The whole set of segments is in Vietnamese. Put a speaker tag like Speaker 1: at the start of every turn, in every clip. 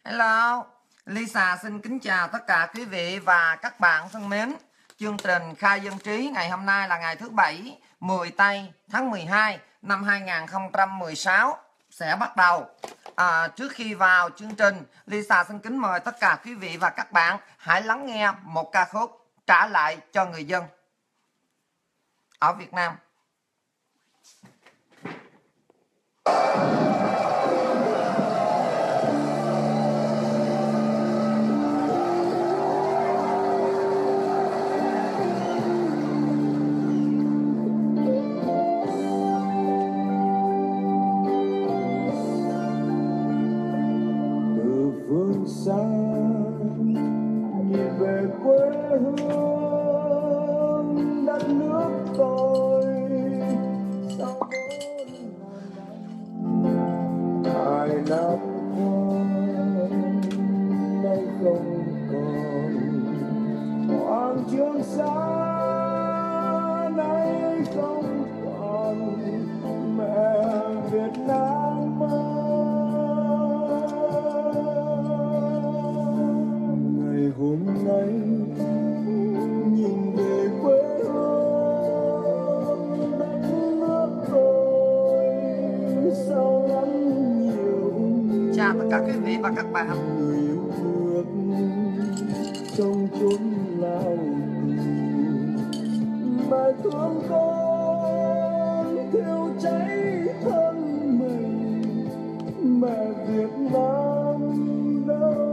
Speaker 1: Hello, Lisa xin kính chào tất cả quý vị và các bạn thân mến. Chương trình Khai Dân Trí ngày hôm nay là ngày thứ Bảy, 10 tây tháng 12 năm 2016 sẽ bắt đầu. Trước khi vào chương trình, Lisa xin kính mời tất cả quý vị và các bạn hãy lắng nghe một ca khúc Trả Lại Cho Người Dân ở Việt Nam.
Speaker 2: Xa nhìn về quê hương đất nước tôi sau 2 năm qua nay không còn hoàng trường xa nay không còn mẹ Việt Nam hôm nay nhìn về quê hương đất nước tôi sao lắm nhiều.
Speaker 1: Chào tất cả quý vị và các bạn.
Speaker 2: Người yêu nước trong chốn lao mà thương con thiêu cháy thân mình mẹ Việt Nam đâu.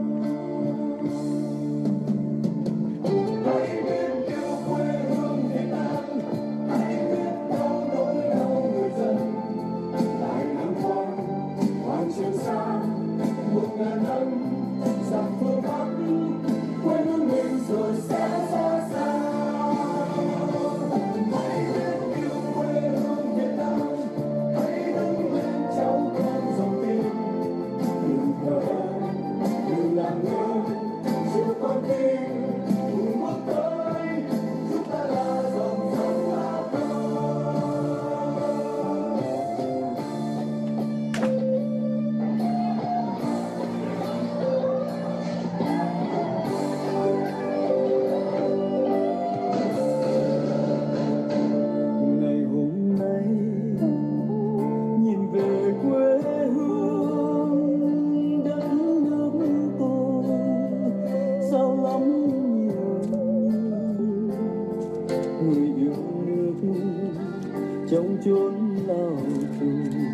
Speaker 2: Trong chốn lao tù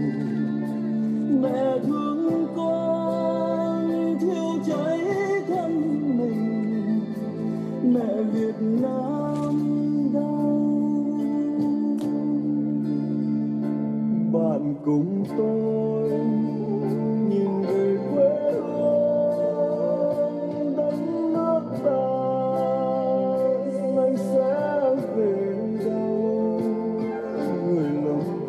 Speaker 2: mẹ thương con thiêu cháy thân mình mẹ Việt Nam đau. Bạn cùng tôi nhìn về quê hương đất nước ta anh sẽ về đâu. Người lòng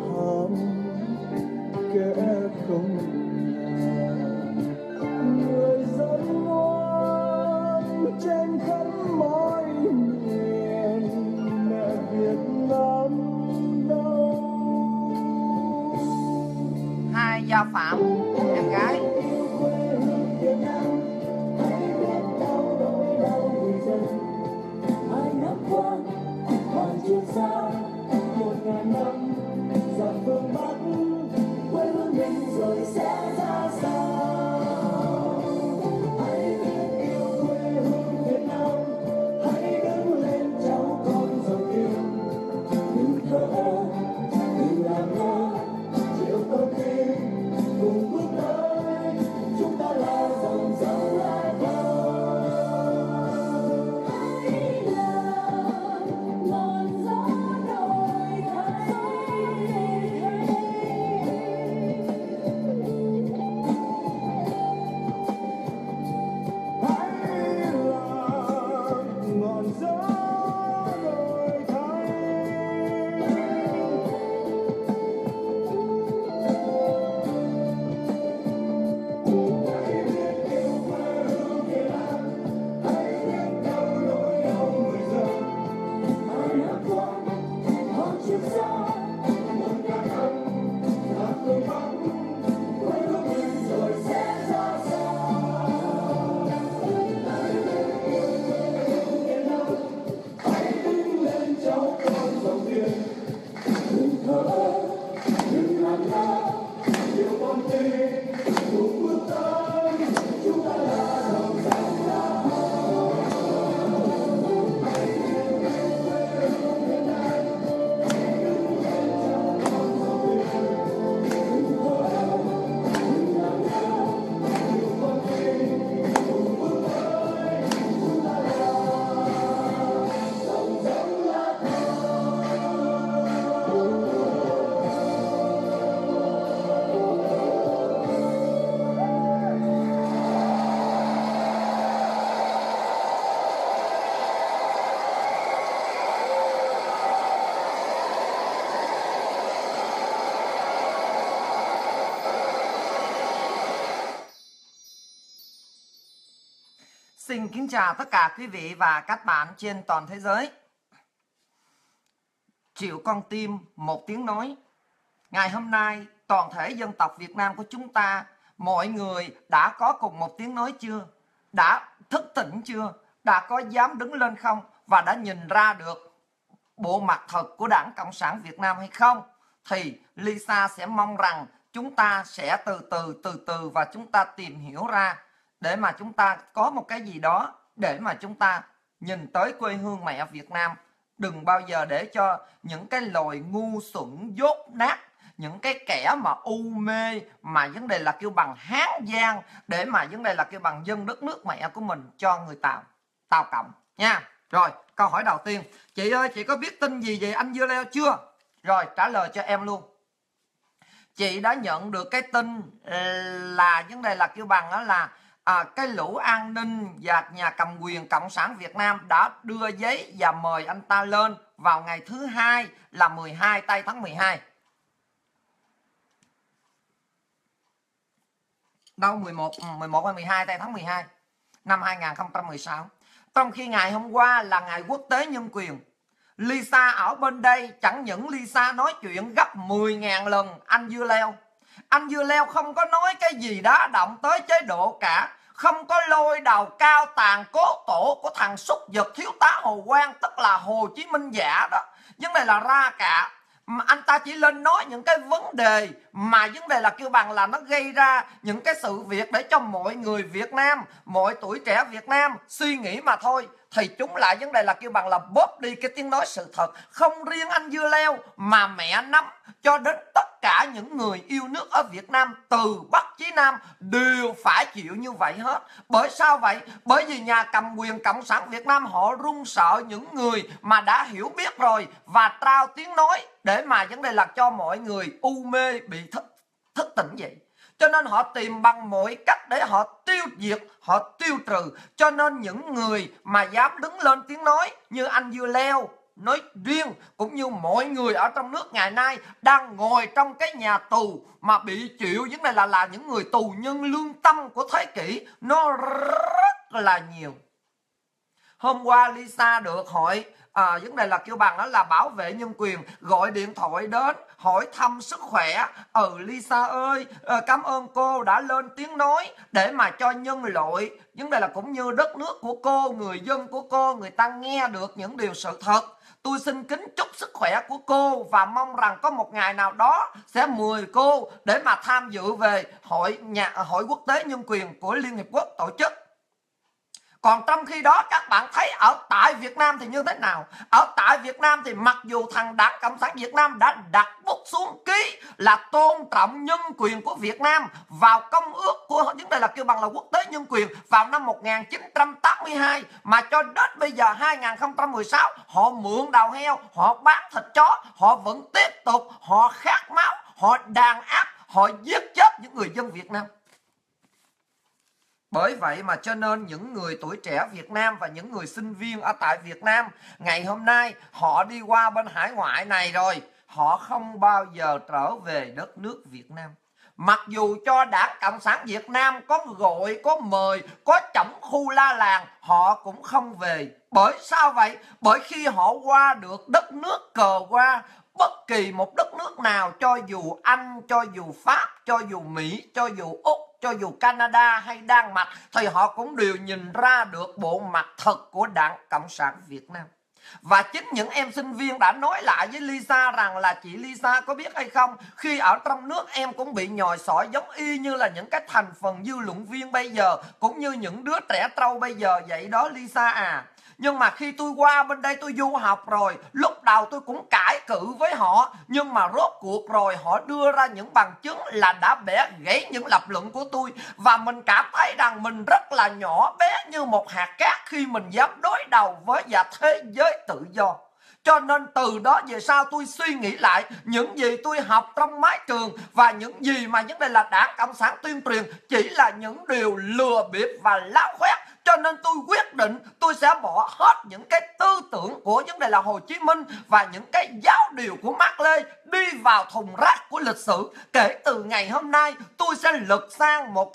Speaker 1: Xin kính chào tất cả quý vị và các bạn trên toàn thế giới. Triệu con tim một tiếng nói. Ngày hôm nay toàn thể dân tộc Việt Nam của chúng ta, mọi người đã có cùng một tiếng nói chưa? Đã thức tỉnh chưa? Đã có dám đứng lên không? Và đã nhìn ra được bộ mặt thật của Đảng Cộng sản Việt Nam hay không? Thì Lisa sẽ mong rằng chúng ta sẽ từ từ và chúng ta tìm hiểu ra, để mà chúng ta có một cái gì đó để mà chúng ta nhìn tới quê hương mẹ Việt Nam. Đừng bao giờ để cho những cái loài ngu xuẩn dốt nát, những cái kẻ mà u mê, mà vấn đề là kêu bằng Hán Giang, để mà vấn đề là kêu bằng dân đất nước mẹ của mình cho người Tàu Cộng nha. Rồi, câu hỏi đầu tiên, chị ơi, chị có biết tin gì về anh Dưa Leo chưa? Rồi, trả lời cho em luôn. Chị đã nhận được cái tin là vấn đề là kêu bằng đó là cái lũ an ninh và nhà cầm quyền Cộng sản Việt Nam đã đưa giấy và mời anh ta lên vào ngày thứ hai là 12 tây tháng 12. Đâu 11 hay 12 tây tháng 12 năm 2016. Trong khi ngày hôm qua là ngày quốc tế nhân quyền, Lisa ở bên đây chẳng những Lisa nói chuyện gấp 10.000 lần anh Dưa Leo. Anh Dưa Leo không có nói cái gì đó động tới chế độ cả, không có lôi đầu cao tàn cố tổ của thằng súc vật thiếu tá Hồ Quang, tức là Hồ Chí Minh giả đó. Vấn đề là ra cả. Mà anh ta chỉ lên nói những cái vấn đề mà vấn đề là kêu bằng là nó gây ra những cái sự việc để cho mọi người Việt Nam, mọi tuổi trẻ Việt Nam suy nghĩ mà thôi. Thì chúng lại vấn đề là kêu bằng là bóp đi cái tiếng nói sự thật. Không riêng anh Dưa Leo mà mẹ nắm cho đến tất cả những người yêu nước ở Việt Nam từ Bắc chí Nam đều phải chịu như vậy hết. Bởi sao vậy? Bởi vì nhà cầm quyền Cộng sản Việt Nam họ run sợ những người mà đã hiểu biết rồi và trao tiếng nói để mà vấn đề là cho mọi người u mê bị thức tỉnh vậy. Cho nên họ tìm bằng mọi cách để họ tiêu diệt, họ tiêu trừ. Cho nên những người mà dám đứng lên tiếng nói như anh Dưa Leo nói riêng, cũng như mọi người ở trong nước ngày nay đang ngồi trong cái nhà tù mà bị chịu vấn đề là những người tù nhân lương tâm của thế kỷ, nó rất là nhiều. Hôm qua Lisa được hội vấn đề là kêu bằng đó là bảo vệ nhân quyền gọi điện thoại đến hỏi thăm sức khỏe. Lisa ơi, cảm ơn cô đã lên tiếng nói để mà cho nhân loại, vấn đề là cũng như đất nước của cô, người dân của cô, người ta nghe được những điều sự thật. Tôi xin kính chúc sức khỏe của cô và mong rằng có một ngày nào đó sẽ mời cô để mà tham dự về hội quốc tế nhân quyền của Liên Hiệp Quốc tổ chức. Còn trong khi đó các bạn thấy ở tại Việt Nam thì như thế nào? Ở tại Việt Nam thì mặc dù thằng Đảng Cộng sản Việt Nam đã đặt bút xuống ký là tôn trọng nhân quyền của Việt Nam vào công ước của vấn đề là kêu bằng là quốc tế nhân quyền vào năm 1982, mà cho đến bây giờ 2016 họ mượn đầu heo, họ bán thịt chó, họ vẫn tiếp tục, họ khát máu, họ đàn áp, họ giết chết những người dân Việt Nam. Bởi vậy mà cho nên những người tuổi trẻ Việt Nam và những người sinh viên ở tại Việt Nam ngày hôm nay họ đi qua bên hải ngoại này rồi, họ không bao giờ trở về đất nước Việt Nam. Mặc dù cho Đảng Cộng sản Việt Nam có gọi, có mời, có chổng khu la làng, họ cũng không về. Bởi sao vậy? Bởi khi họ qua được đất nước cờ hoa, bất kỳ một đất nước nào, cho dù Anh, cho dù Pháp, cho dù Mỹ, cho dù Úc, cho dù Canada hay Đan Mạch, thì họ cũng đều nhìn ra được bộ mặt thật của Đảng Cộng sản Việt Nam. Và chính những em sinh viên đã nói lại với Lisa rằng là chị Lisa có biết hay không, khi ở trong nước em cũng bị nhồi sỏi giống y như là những cái thành phần dư luận viên bây giờ, cũng như những đứa trẻ trâu bây giờ vậy đó Lisa à. Nhưng mà khi tôi qua bên đây tôi du học rồi, lúc đầu tôi cũng cãi cự với họ, nhưng mà rốt cuộc rồi họ đưa ra những bằng chứng là đã bẻ gãy những lập luận của tôi. Và mình cảm thấy rằng mình rất là nhỏ bé như một hạt cát khi mình dám đối đầu với thế giới tự do. Cho nên từ đó về sau tôi suy nghĩ lại những gì tôi học trong mái trường và những gì mà vấn đề là Đảng Cộng sản tuyên truyền chỉ là những điều lừa bịp và láo khoét. Cho nên tôi quyết định tôi sẽ bỏ hết những cái tư tưởng của vấn đề là Hồ Chí Minh và những cái giáo điều của Mác Lê đi vào thùng rác của lịch sử. Kể từ ngày hôm nay tôi sẽ lật sang một cái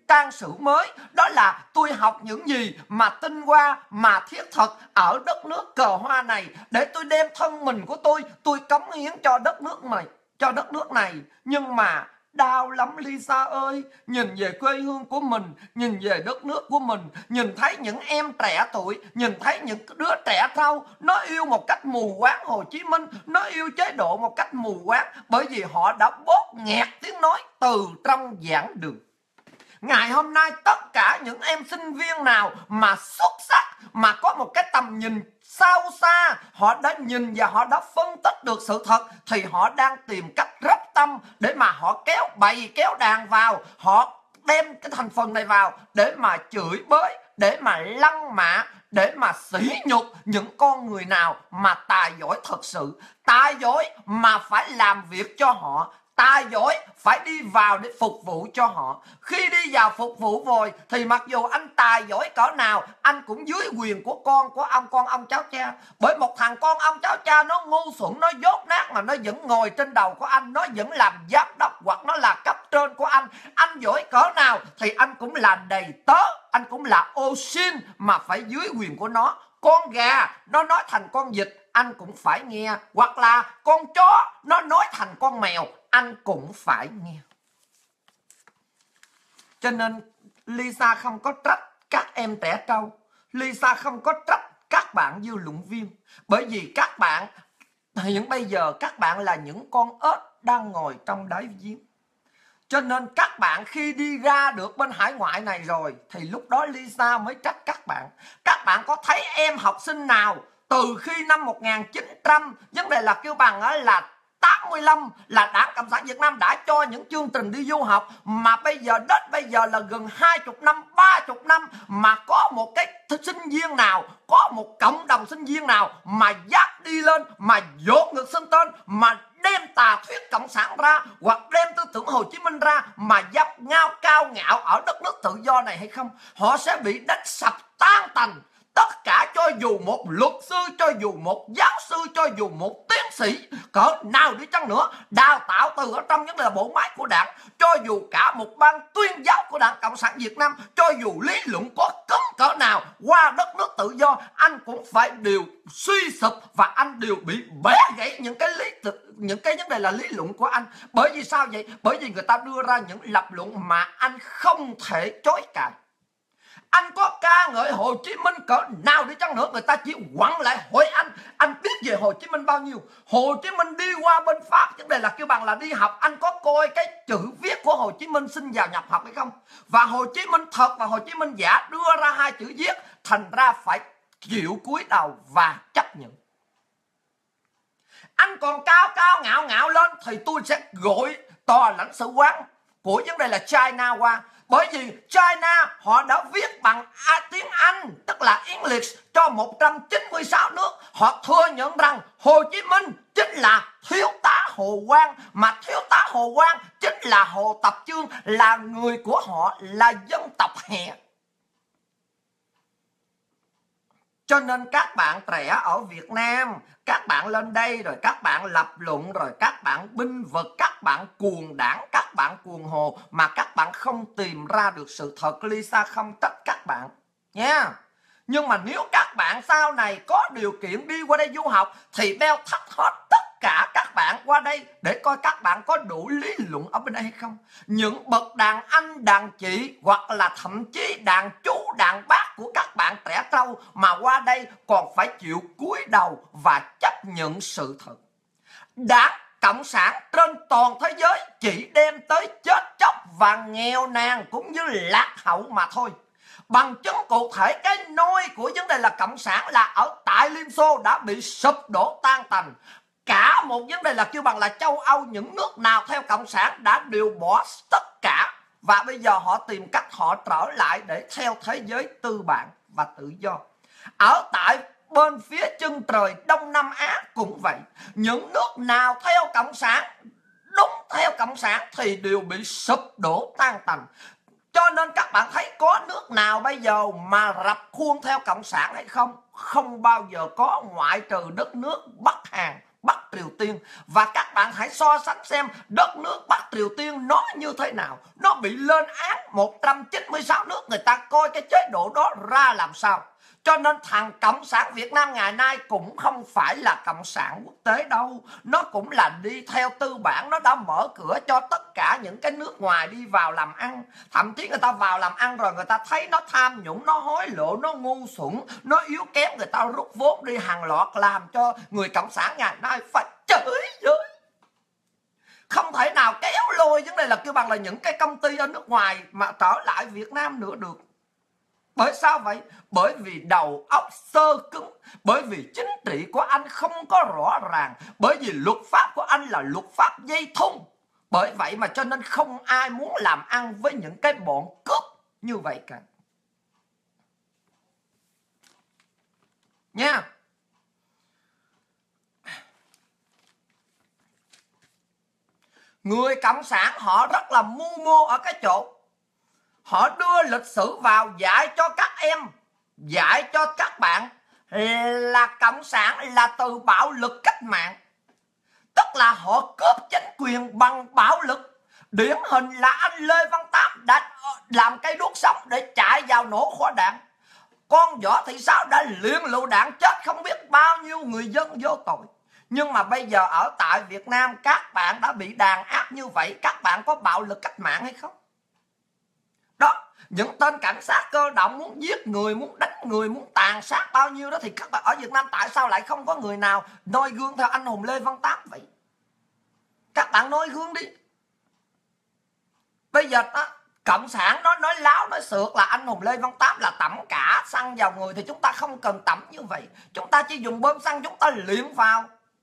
Speaker 1: trang sử mới. Đó là tôi học những gì mà tinh hoa, mà thiết thực ở đất nước cờ hoa này, để tôi đem thân mình của tôi cống hiến cho đất nước này. Nhưng mà đau lắm Lisa ơi, nhìn về quê hương của mình, nhìn về đất nước của mình, nhìn thấy những em trẻ tuổi, nhìn thấy những đứa trẻ trâu, nó yêu một cách mù quáng Hồ Chí Minh, nó yêu chế độ một cách mù quáng, bởi vì họ đã bóp nghẹt tiếng nói từ trong giảng đường. Ngày hôm nay tất cả những em sinh viên nào mà xuất sắc, mà có một cái tầm nhìn sâu xa, họ đã nhìn và họ đã phân tích được sự thật, thì họ đang tìm cách rất tâm để mà họ kéo bầy kéo đàn vào, họ đem cái thành phần này vào để mà chửi bới, để mà lăng mạ, để mà sỉ nhục những con người nào mà tài giỏi thật sự, tài giỏi mà phải làm việc cho họ, tài giỏi phải đi vào để phục vụ cho họ. Khi đi vào phục vụ rồi thì mặc dù anh tài giỏi cỡ nào, anh cũng dưới quyền của con ông cháu cha. Bởi một thằng con ông cháu cha nó ngu xuẩn, nó dốt nát mà nó vẫn ngồi trên đầu của anh, nó vẫn làm giám đốc hoặc nó là cấp trên của anh. Anh giỏi cỡ nào thì anh cũng là đầy tớ, anh cũng là ô xin mà phải dưới quyền của nó. Con gà nó nói thành con vịt anh cũng phải nghe, hoặc là con chó nó nói thành con mèo anh cũng phải nghe. Cho nên Lisa không có trách các em trẻ trâu, Lisa không có trách các bạn dư luận viên, bởi vì các bạn hiện bây giờ các bạn là những con ếch đang ngồi trong đáy giếng. Cho nên các bạn khi đi ra được bên hải ngoại này rồi thì lúc đó Lisa mới trách các bạn. Các bạn có thấy em học sinh nào từ khi năm 1900, vấn đề là kêu bằng là 85 là Đảng Cộng sản Việt Nam đã cho những chương trình đi du học, mà bây giờ đến bây giờ là gần 20 năm, 30 năm mà có một cái sinh viên nào, có một cộng đồng sinh viên nào mà dám đi lên mà dốt ngược xưng tên, mà đem tà thuyết cộng sản ra hoặc đem tư tưởng Hồ Chí Minh ra mà dám ngao cao ngạo ở đất nước tự do này hay không? Họ sẽ bị đánh sập tan tành. Tất cả, cho dù một luật sư, cho dù một giáo sư, cho dù một tiến sĩ cỡ nào đi chăng nữa, đào tạo từ ở trong những là bộ máy của đảng, cho dù cả một ban tuyên giáo của Đảng Cộng sản Việt Nam, cho dù lý luận có cứng cỡ nào, qua đất nước tự do anh cũng phải đều suy sụp và anh đều bị bẻ gãy những cái vấn đề là lý luận của anh. Bởi vì sao vậy? Bởi vì người ta đưa ra những lập luận mà anh không thể chối cãi. Anh có ca ngợi Hồ Chí Minh cỡ nào đi chăng nữa, người ta chỉ quẳng lại hỏi anh biết về Hồ Chí Minh bao nhiêu? Hồ Chí Minh đi qua bên Pháp, vấn đề là kêu bằng là đi học, anh có coi cái chữ viết của Hồ Chí Minh xin vào nhập học hay không? Và Hồ Chí Minh thật và Hồ Chí Minh giả đưa ra hai chữ viết, thành ra phải chịu cúi đầu và chấp nhận. Anh còn cao cao ngạo ngạo lên thì tôi sẽ gọi tòa lãnh sự quán của vấn đề là China qua. Bởi vì China họ đã viết bằng tiếng Anh, tức là English, cho 196 nước. Họ thừa nhận rằng Hồ Chí Minh chính là thiếu tá Hồ Quang, mà thiếu tá Hồ Quang chính là Hồ Tập Chương, là người của họ, là dân tộc Hè. Cho nên các bạn trẻ ở Việt Nam, các bạn lên đây rồi các bạn lập luận, rồi các bạn binh vực, các bạn cuồng đảng, các bạn cuồng hồ, mà các bạn không tìm ra được sự thật. Lisa không trách các bạn nha. Nhưng mà nếu các bạn sau này có điều kiện đi qua đây du học thì đeo thắt hết tất cả các bạn qua đây để coi các bạn có đủ lý luận ở bên đây hay không. Những bậc đàn anh, đàn chị hoặc là thậm chí đàn chú, đàn bác của các bạn trẻ trâu mà qua đây còn phải chịu cúi đầu và chấp nhận sự thật. Đảng Cộng sản trên toàn thế giới chỉ đem tới chết chóc và nghèo nàn cũng như lạc hậu mà thôi. Bằng chứng cụ thể cái nôi của vấn đề là Cộng sản là ở tại Liên Xô đã bị sụp đổ tan tành. Cả một vấn đề là kêu bằng là châu Âu, những nước nào theo Cộng sản đã đều bỏ tất cả. Và bây giờ họ tìm cách họ trở lại để theo thế giới tư bản và tự do. Ở tại bên phía chân trời Đông Nam Á cũng vậy. Những nước nào theo Cộng sản, đúng theo Cộng sản thì đều bị sụp đổ tan tành. Cho nên các bạn thấy có nước nào bây giờ mà rập khuôn theo Cộng sản hay không? Không bao giờ có, ngoại trừ đất nước Bắc Hàn, Bắc Triều Tiên. Và các bạn hãy so sánh xem đất nước Bắc Triều Tiên nó như thế nào. Nó bị lên án 196 nước, người ta coi cái chế độ đó ra làm sao. Cho nên thằng Cộng sản Việt Nam ngày nay cũng không phải là Cộng sản quốc tế đâu. Nó cũng là đi theo tư bản. Nó đã mở cửa cho tất cả những cái nước ngoài đi vào làm ăn. Thậm chí người ta vào làm ăn rồi người ta thấy nó tham nhũng, nó hối lộ, nó ngu xuẩn, nó yếu kém, người ta rút vốn đi hàng loạt, làm cho người Cộng sản ngày nay phải chửi với. Không thể nào kéo lôi vấn đề là kêu bằng là những cái công ty ở nước ngoài mà trở lại Việt Nam nữa được. Bởi sao vậy? Bởi vì đầu óc sơ cứng. Bởi vì chính trị của anh không có rõ ràng. Bởi vì luật pháp của anh là luật pháp dây thun. Bởi vậy mà cho nên không ai muốn làm ăn với những cái bọn cướp như vậy cả. Nha. Người Cộng sản họ rất là mưu mô ở cái chỗ họ đưa lịch sử vào dạy cho các em, dạy cho các bạn là Cộng sản là từ bạo lực cách mạng. Tức là họ cướp chính quyền bằng bạo lực. Điển hình là anh Lê Văn Tám đã làm cây đuốc sống để chạy vào nổ kho đạn. Con Võ Thị Sáu đã liên lựu đạn chết không biết bao nhiêu người dân vô tội. Nhưng mà bây giờ ở tại Việt Nam các bạn đã bị đàn áp như vậy, các bạn có bạo lực cách mạng hay không? Đó, những tên cảnh sát cơ động muốn giết người, muốn đánh người, muốn tàn sát bao nhiêu đó, thì các bạn ở Việt Nam tại sao lại không có người nào noi gương theo anh hùng Lê Văn Tám vậy? Các bạn noi gương đi. Bây giờ đó, Cộng sản nó nói láo, nói sượt là anh hùng Lê Văn Tám là tẩm cả xăng vào người, thì chúng ta không cần tẩm như vậy. Chúng ta chỉ dùng bơm xăng, chúng ta liệm vào.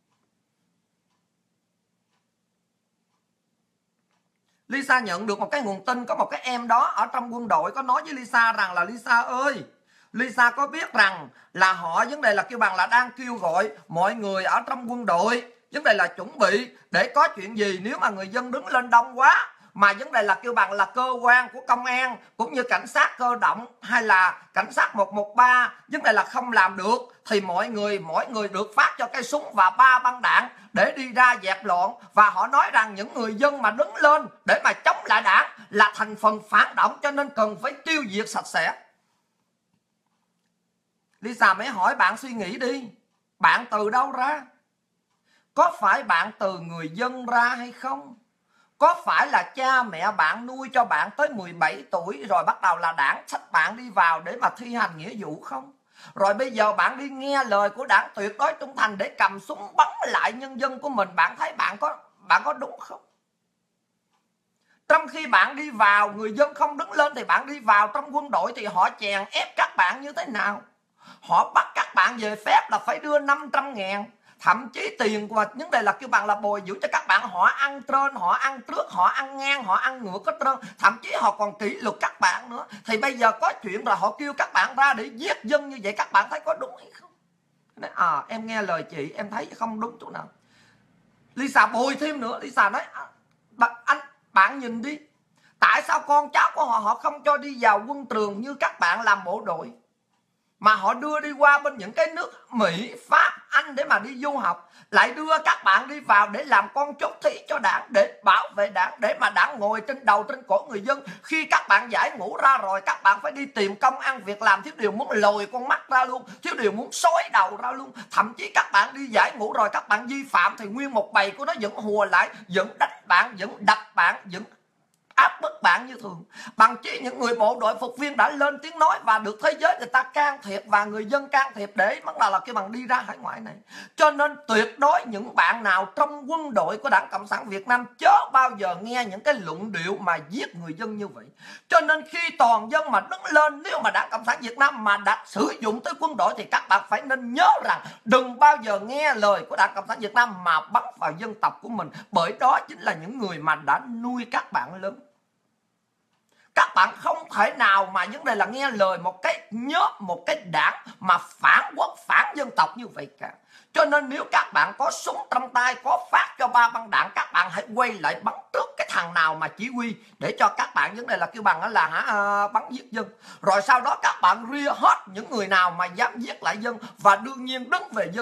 Speaker 1: Lisa nhận được một cái nguồn tin, có một cái em đó ở trong quân đội có nói với Lisa rằng là Lisa ơi, Lisa có biết rằng là họ vấn đề là kêu bằng là đang kêu gọi mọi người ở trong quân đội vấn đề là chuẩn bị để có chuyện gì nếu mà người dân đứng lên đông quá, mà vấn đề là kêu bằng là cơ quan của công an cũng như cảnh sát cơ động hay là cảnh sát 113 vấn đề là không làm được, thì mỗi người được phát cho cây súng và 3 băng đạn để đi ra dẹp loạn. Và họ nói rằng những người dân mà đứng lên để mà chống lại đảng là thành phần phản động, cho nên cần phải tiêu diệt sạch sẽ. Lisa mới hỏi bạn suy nghĩ đi, bạn từ đâu ra? Có phải bạn từ người dân ra hay không? Có phải là cha mẹ bạn nuôi cho bạn tới 17 tuổi rồi bắt đầu là đảng xách bạn đi vào để mà thi hành nghĩa vụ không? Rồi bây giờ bạn đi nghe lời của đảng tuyệt đối trung thành để cầm súng bắn lại nhân dân của mình, bạn thấy bạn có đúng không? Trong khi bạn đi vào, người dân không đứng lên thì bạn đi vào trong quân đội thì họ chèn ép các bạn như thế nào? Họ bắt các bạn về phép là phải đưa 500.000, thậm chí tiền và vấn đề là kêu bằng là bồi dưỡng cho các bạn. Họ ăn trên, họ ăn trước, họ ăn ngang, họ ăn ngược hết trơn, thậm chí họ còn kỷ luật các bạn nữa. Thì bây giờ có chuyện rồi họ kêu các bạn ra để giết dân như vậy, các bạn thấy có đúng hay không? Nói, em nghe lời chị, em thấy không đúng chỗ nào. Lisa bồi thêm nữa, Lisa nói bạn nhìn đi, tại sao con cháu của họ không cho đi vào quân trường như các bạn làm bộ đội, mà họ đưa đi qua bên những cái nước Mỹ, Pháp, Anh để mà đi du học, lại đưa các bạn đi vào để làm con chốt thị cho đảng, để bảo vệ đảng, để mà đảng ngồi trên đầu trên cổ người dân. Khi các bạn giải ngũ ra rồi, các bạn phải đi tìm công ăn việc làm, thiếu điều muốn lồi con mắt ra luôn, thiếu điều muốn xói đầu ra luôn. Thậm chí các bạn đi giải ngũ rồi, các bạn vi phạm thì nguyên một bầy của nó vẫn hùa lại, vẫn đánh bạn, vẫn đập bạn, vẫn áp bức bạn như thường. Bằng chỉ những người bộ đội phục viên đã lên tiếng nói và được thế giới người ta can thiệp và người dân can thiệp để bắt đầu là cái bằng đi ra hải ngoại này. Cho nên tuyệt đối những bạn nào trong quân đội của Đảng Cộng sản Việt Nam chớ bao giờ nghe những cái luận điệu mà giết người dân như vậy. Cho nên khi toàn dân mà đứng lên, nếu mà Đảng Cộng sản Việt Nam mà đã sử dụng tới quân đội thì các bạn phải nên nhớ rằng đừng bao giờ nghe lời của Đảng Cộng sản Việt Nam mà bắn vào dân tộc của mình, bởi đó chính là những người mà đã nuôi các bạn lớn. Các bạn không thể nào mà vấn đề là nghe lời một cái nhóm, một cái đảng mà phản quốc, phản dân tộc như vậy cả. Cho nên nếu các bạn có súng trong tay, có phát cho 3 băng đạn, các bạn hãy quay lại bắn trước cái thằng nào mà chỉ huy, để cho các bạn vấn đề là kêu bằng là bắn giết dân. Rồi sau đó các bạn ria hết những người nào mà dám giết lại dân, và đương nhiên đứng về dân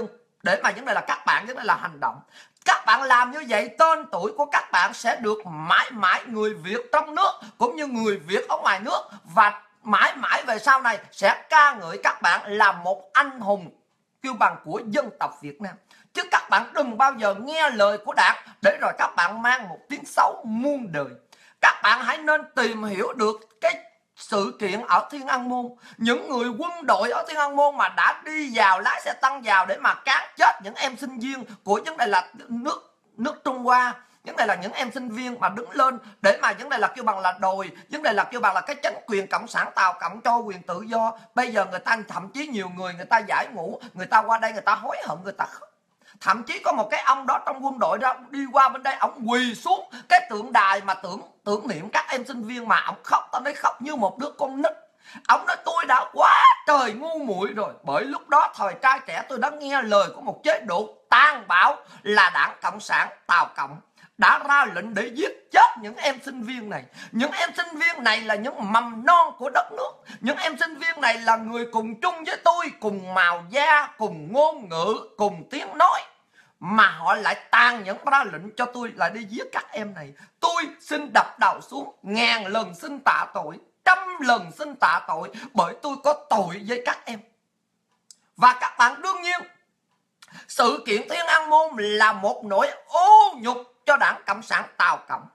Speaker 1: để mà vấn đề là các bạn vấn đề là hành động. Các bạn làm như vậy, tên tuổi của các bạn sẽ được mãi mãi người Việt trong nước cũng như người Việt ở ngoài nước, và mãi mãi về sau này sẽ ca ngợi các bạn là một anh hùng kiêu bằng của dân tộc Việt Nam. Chứ các bạn đừng bao giờ nghe lời của Đảng để rồi các bạn mang một tiếng xấu muôn đời. Các bạn hãy nên tìm hiểu được cái sự kiện ở Thiên An Môn. Những người quân đội ở Thiên An Môn mà đã đi vào lái xe tăng vào để mà cán chết những em sinh viên của vấn đề là nước Trung Hoa. Vấn đề là những em sinh viên mà đứng lên để mà vấn đề là kêu bằng là đòi, vấn đề là kêu bằng là cái chính quyền cộng sản Tàu Cộng cho quyền tự do. Bây giờ người ta thậm chí nhiều người ta giải ngũ, người ta qua đây người ta hối hận, người ta khóc. Thậm chí có một cái ông đó trong quân đội đó đi qua bên đây, ông quỳ xuống cái tượng đài mà tưởng niệm các em sinh viên mà ông khóc, tao nói khóc như một đứa con nít. Ông nói tôi đã quá trời ngu muội rồi, bởi lúc đó thời trai trẻ tôi đã nghe lời của một chế độ tàn bạo là Đảng Cộng sản Tàu Cộng đã ra lệnh để giết chết những em sinh viên này. Những em sinh viên này là những mầm non của đất nước. Những em sinh viên này là người cùng chung với tôi, cùng màu da, cùng ngôn ngữ, cùng tiếng nói, mà họ lại tàn nhẫn ra lệnh cho tôi là đi giết các em này. Tôi xin đập đầu xuống, ngàn lần xin tạ tội, trăm lần xin tạ tội, bởi tôi có tội với các em. Và các bạn đương nhiên, sự kiện Thiên An Môn là một nỗi ô nhục cho Đảng Cộng sản Tàu Cộng.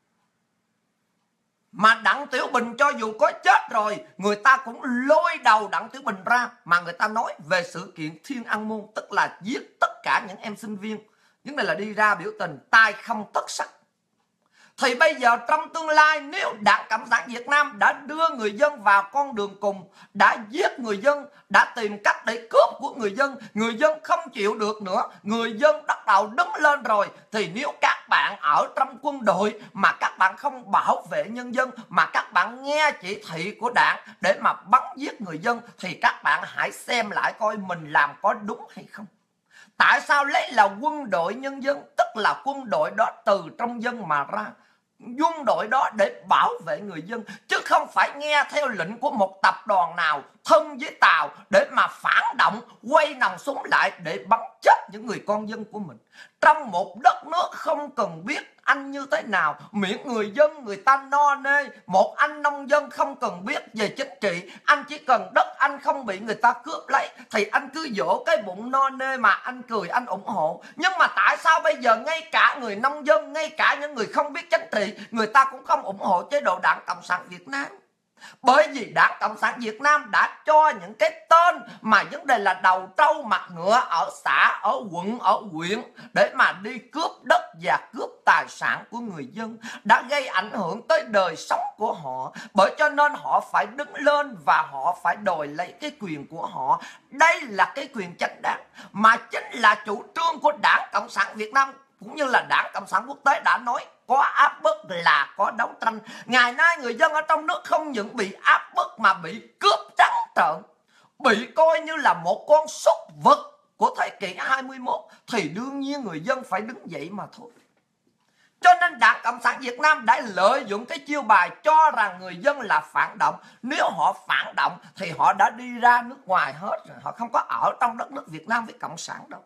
Speaker 1: Mà Đặng Tiểu Bình cho dù có chết rồi, người ta cũng lôi đầu Đặng Tiểu Bình ra mà người ta nói về sự kiện Thiên An Môn, tức là giết tất cả những em sinh viên. Những này là đi ra biểu tình tay không tất sắt. Thì bây giờ trong tương lai, nếu Đảng Cộng sản Việt Nam đã đưa người dân vào con đường cùng, đã giết người dân, đã tìm cách để cướp của người dân không chịu được nữa, người dân bắt đầu đứng lên rồi, thì nếu các bạn ở trong quân đội mà các bạn không bảo vệ nhân dân, mà các bạn nghe chỉ thị của Đảng để mà bắn giết người dân, thì các bạn hãy xem lại coi mình làm có đúng hay không. Tại sao lấy là quân đội nhân dân, tức là quân đội đó từ trong dân mà ra, quân đội đó để bảo vệ người dân, chứ không phải nghe theo lệnh của một tập đoàn nào thân với Tàu để mà phản động, quay nòng súng lại để bắn chết những người con dân của mình. Trong một đất nước không cần biết anh như thế nào, miễn người dân người ta no nê. Một anh nông dân không cần biết về chính trị, anh chỉ cần đất anh không bị người ta cướp lấy thì anh cứ dỗ cái bụng no nê mà anh cười, anh ủng hộ. Nhưng mà tại sao bây giờ ngay cả người nông dân, ngay cả những người không biết chính trị, người ta cũng không ủng hộ chế độ Đảng Cộng sản Việt Nam? Bởi vì Đảng Cộng sản Việt Nam đã cho những cái tên mà vấn đề là đầu trâu mặt ngựa ở xã, ở quận, ở huyện để mà đi cướp đất và cướp tài sản của người dân, đã gây ảnh hưởng tới đời sống của họ. Bởi cho nên họ phải đứng lên và họ phải đòi lấy cái quyền của họ. Đây là cái quyền chính đáng mà chính là chủ trương của Đảng Cộng sản Việt Nam cũng như là Đảng Cộng sản quốc tế đã nói. Có áp bức là có đấu tranh. Ngày nay người dân ở trong nước không những bị áp bức mà bị cướp trắng trợn, bị coi như là một con súc vật của thế kỷ 21, thì đương nhiên người dân phải đứng dậy mà thôi. Cho nên Đảng Cộng sản Việt Nam đã lợi dụng cái chiêu bài cho rằng người dân là phản động. Nếu họ phản động thì họ đã đi ra nước ngoài hết rồi, họ không có ở trong đất nước Việt Nam với Cộng sản đâu.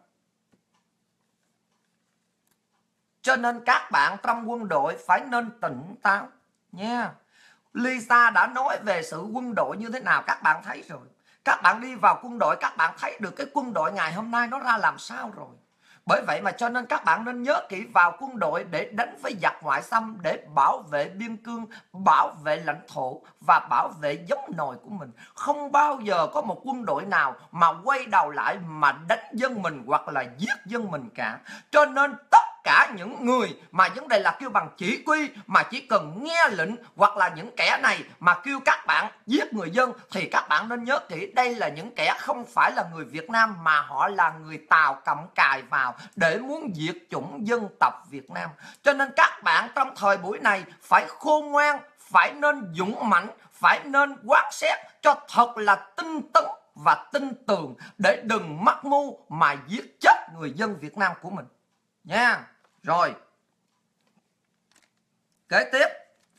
Speaker 1: Cho nên các bạn trong quân đội phải nên tỉnh táo nha. Lisa đã nói về sự quân đội như thế nào các bạn thấy rồi. Các bạn đi vào quân đội, các bạn thấy được cái quân đội ngày hôm nay nó ra làm sao rồi. Bởi vậy mà cho nên các bạn nên nhớ kỹ vào quân đội để đánh với giặc ngoại xâm, để bảo vệ biên cương, bảo vệ lãnh thổ và bảo vệ giống nòi của mình. Không bao giờ có một quân đội nào mà quay đầu lại mà đánh dân mình hoặc là giết dân mình cả. Cho nên tất cả những người mà vấn đề là kêu bằng chỉ huy mà chỉ cần nghe lệnh, hoặc là những kẻ này mà kêu các bạn giết người dân, thì các bạn nên nhớ kỹ đây là những kẻ không phải là người Việt Nam mà họ là người Tàu Cộng cài vào để muốn diệt chủng dân tộc Việt Nam. Cho nên các bạn trong thời buổi này phải khôn ngoan, phải nên dũng mãnh, phải nên quán xét cho thật là tinh tấn và tin tường để đừng mắc mưu mà giết chết người dân Việt Nam của mình nha. Rồi kế tiếp,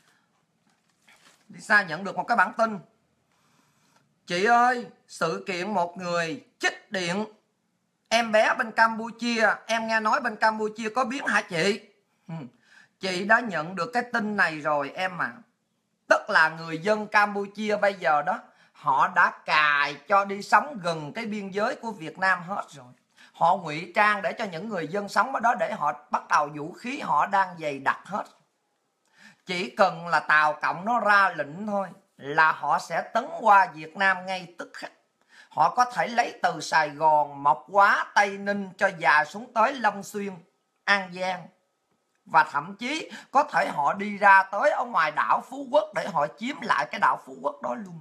Speaker 1: Lisa nhận được một cái bản tin. Chị ơi, sự kiện một người chích điện Em bé bên Campuchia, em nghe nói bên Campuchia có biến hả chị? Chị đã nhận được cái tin này rồi em à. Tức là người dân Campuchia bây giờ đó, họ đã cài cho đi sống gần cái biên giới của Việt Nam hết rồi. Họ ngụy trang để cho những người dân sống ở đó, để họ bắt đầu vũ khí họ đang dày đặc hết. Chỉ cần là Tàu Cộng nó ra lệnh thôi là họ sẽ tấn qua Việt Nam ngay tức khắc. Họ có thể lấy từ Sài Gòn, Mộc Hóa, Tây Ninh cho dài xuống tới Long Xuyên, An Giang. Và thậm chí có thể họ đi ra tới ở ngoài đảo Phú Quốc để họ chiếm lại cái đảo Phú Quốc đó luôn.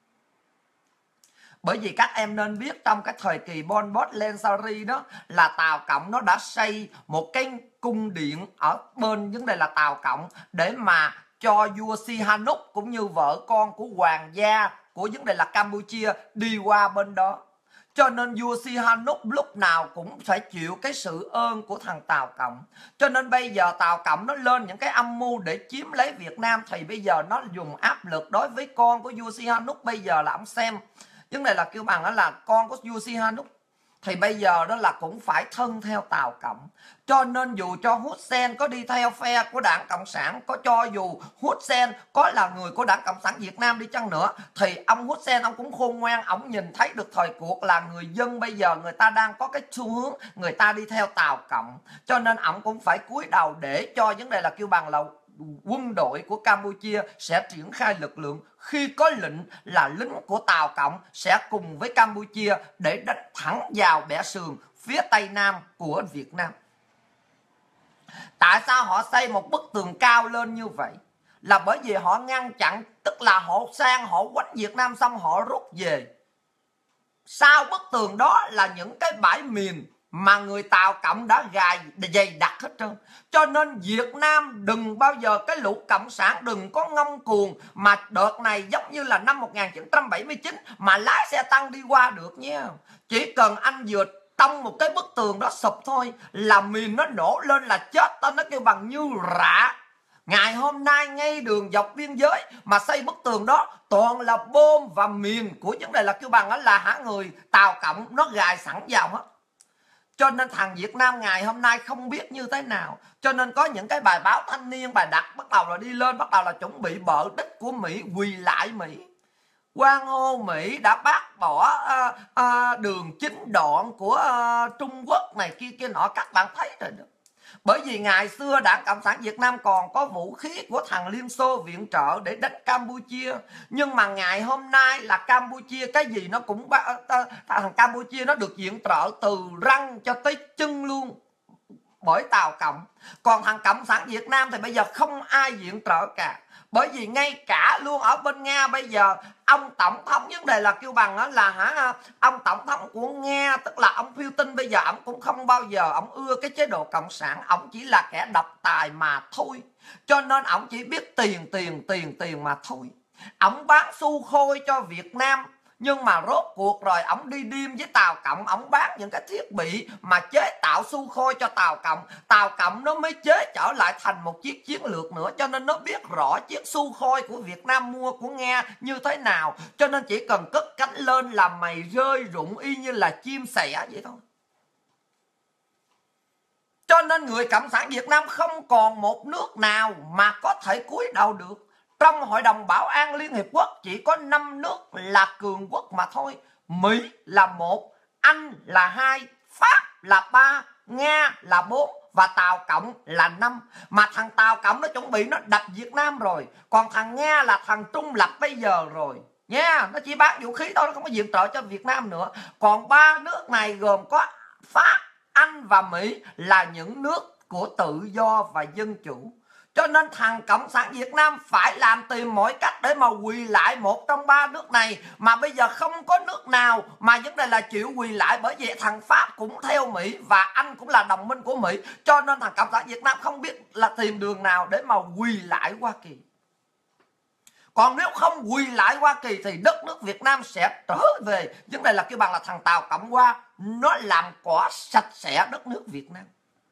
Speaker 1: Bởi vì các em nên biết trong cái thời kỳ Pol Pot lên Sari đó, là Tàu Cộng nó đã xây một cái cung điện ở bên vấn đề là Tàu Cộng để mà cho vua Sihanouk cũng như vợ con của hoàng gia của vấn đề là Campuchia đi qua bên đó. Cho nên vua Sihanouk lúc nào cũng phải chịu cái sự ơn của thằng Tàu Cộng. Cho nên bây giờ Tàu Cộng nó lên những cái âm mưu để chiếm lấy Việt Nam, thì bây giờ nó dùng áp lực đối với con của vua Sihanouk. Bây giờ là ông xem vấn đề là kêu bằng đó là con của vua Sihanouk thì bây giờ đó là cũng phải thân theo Tàu Cộng. Cho nên dù cho Hun Sen có đi theo phe của Đảng Cộng sản, có cho dù Hun Sen có là người của Đảng Cộng sản Việt Nam đi chăng nữa, thì ông Hun Sen ông cũng khôn ngoan, ông nhìn thấy được thời cuộc là người dân bây giờ người ta đang có cái xu hướng người ta đi theo Tàu Cộng. Cho nên ông cũng phải cúi đầu để cho vấn đề là kêu bằng là quân đội của Campuchia sẽ triển khai lực lượng. Khi có lệnh là lính của Tàu Cộng sẽ cùng với Campuchia để đánh thẳng vào bẻ sườn phía Tây Nam của Việt Nam. Tại sao họ xây một bức tường cao lên như vậy? Là bởi vì họ ngăn chặn, tức là họ sang họ quánh Việt Nam xong họ rút về. Sau bức tường đó là những cái bãi miền mà người Tàu Cộng đã gài dày đặc hết trơn. Cho nên Việt Nam đừng bao giờ, cái lũ cộng sản đừng có ngông cuồng mà đợt này giống như là năm 1979 mà lái xe tăng đi qua được nha. Chỉ cần anh vừa tông một cái bức tường đó sụp thôi là miền nó nổ lên là chết tên, nó kêu bằng như rạ. Ngày hôm nay ngay đường dọc biên giới mà xây bức tường đó toàn là bom và miền của vấn đề là kêu bằng đó là người Tàu Cộng nó gài sẵn vào hết. Cho nên thằng Việt Nam ngày hôm nay không biết như thế nào. Cho nên có những cái bài báo thanh niên, bài đặt bắt đầu là đi lên, bắt đầu là chuẩn bị bợ đích của Mỹ, quỳ lại Mỹ. Quan hô Mỹ đã bác bỏ đường chính đoạn của Trung Quốc này kia nọ, các bạn thấy rồi đó. Bởi vì ngày xưa Đảng Cộng sản Việt Nam còn có vũ khí của thằng Liên Xô viện trợ để đánh Campuchia. Nhưng mà ngày hôm nay là Campuchia cái gì nó cũng thằng Campuchia nó được viện trợ từ răng cho tới chân luôn bởi Tàu Cộng. Còn thằng Cộng sản Việt Nam thì bây giờ không ai viện trợ cả. Bởi vì ngay cả luôn ở bên Nga bây giờ, ông tổng thống vấn đề là kêu bằng đó là ông tổng thống của Nga, tức là ông Putin, bây giờ ông cũng không bao giờ ông ưa cái chế độ cộng sản, ông chỉ là kẻ độc tài mà thôi. Cho nên ông chỉ biết tiền mà thôi. Ông bán xu khôi cho Việt Nam, nhưng mà rốt cuộc rồi ông đi điêm với Tàu Cộng, ông bán những cái thiết bị mà chế tạo xu khôi cho Tàu Cộng. Tàu Cộng nó mới chế trở lại thành một chiếc chiến lược nữa. Cho nên nó biết rõ chiếc xu khôi của Việt Nam mua của Nga như thế nào. Cho nên chỉ cần cất cánh lên là mày rơi rụng y như là chim sẻ vậy thôi. Cho nên người Cộng sản Việt Nam không còn một nước nào mà có thể cúi đầu được. Trong Hội đồng Bảo an Liên Hiệp Quốc chỉ có 5 nước là cường quốc mà thôi. Mỹ là 1, Anh là 2, Pháp là 3, Nga là 4 và Tàu Cộng là 5. Mà thằng Tàu Cộng nó chuẩn bị nó đập Việt Nam rồi. Còn thằng Nga là thằng trung lập bây giờ rồi nha. Nó chỉ bán vũ khí thôi, nó không có viện trợ cho Việt Nam nữa. Còn 3 nước này gồm có Pháp, Anh và Mỹ là những nước của tự do và dân chủ. Cho nên thằng Cộng sản Việt Nam phải tìm mọi cách để mà quỳ lại một trong 3 nước này. Mà bây giờ không có nước nào mà vấn đề là chịu quỳ lại. Bởi vì thằng Pháp cũng theo Mỹ và Anh cũng là đồng minh của Mỹ. Cho nên thằng Cộng sản Việt Nam không biết là tìm đường nào để mà quỳ lại Hoa Kỳ. Còn nếu không quỳ lại Hoa Kỳ thì đất nước Việt Nam sẽ trở về vấn đề là kêu bằng là thằng Tàu Cộng qua, nó làm cỏ sạch sẽ đất nước Việt Nam.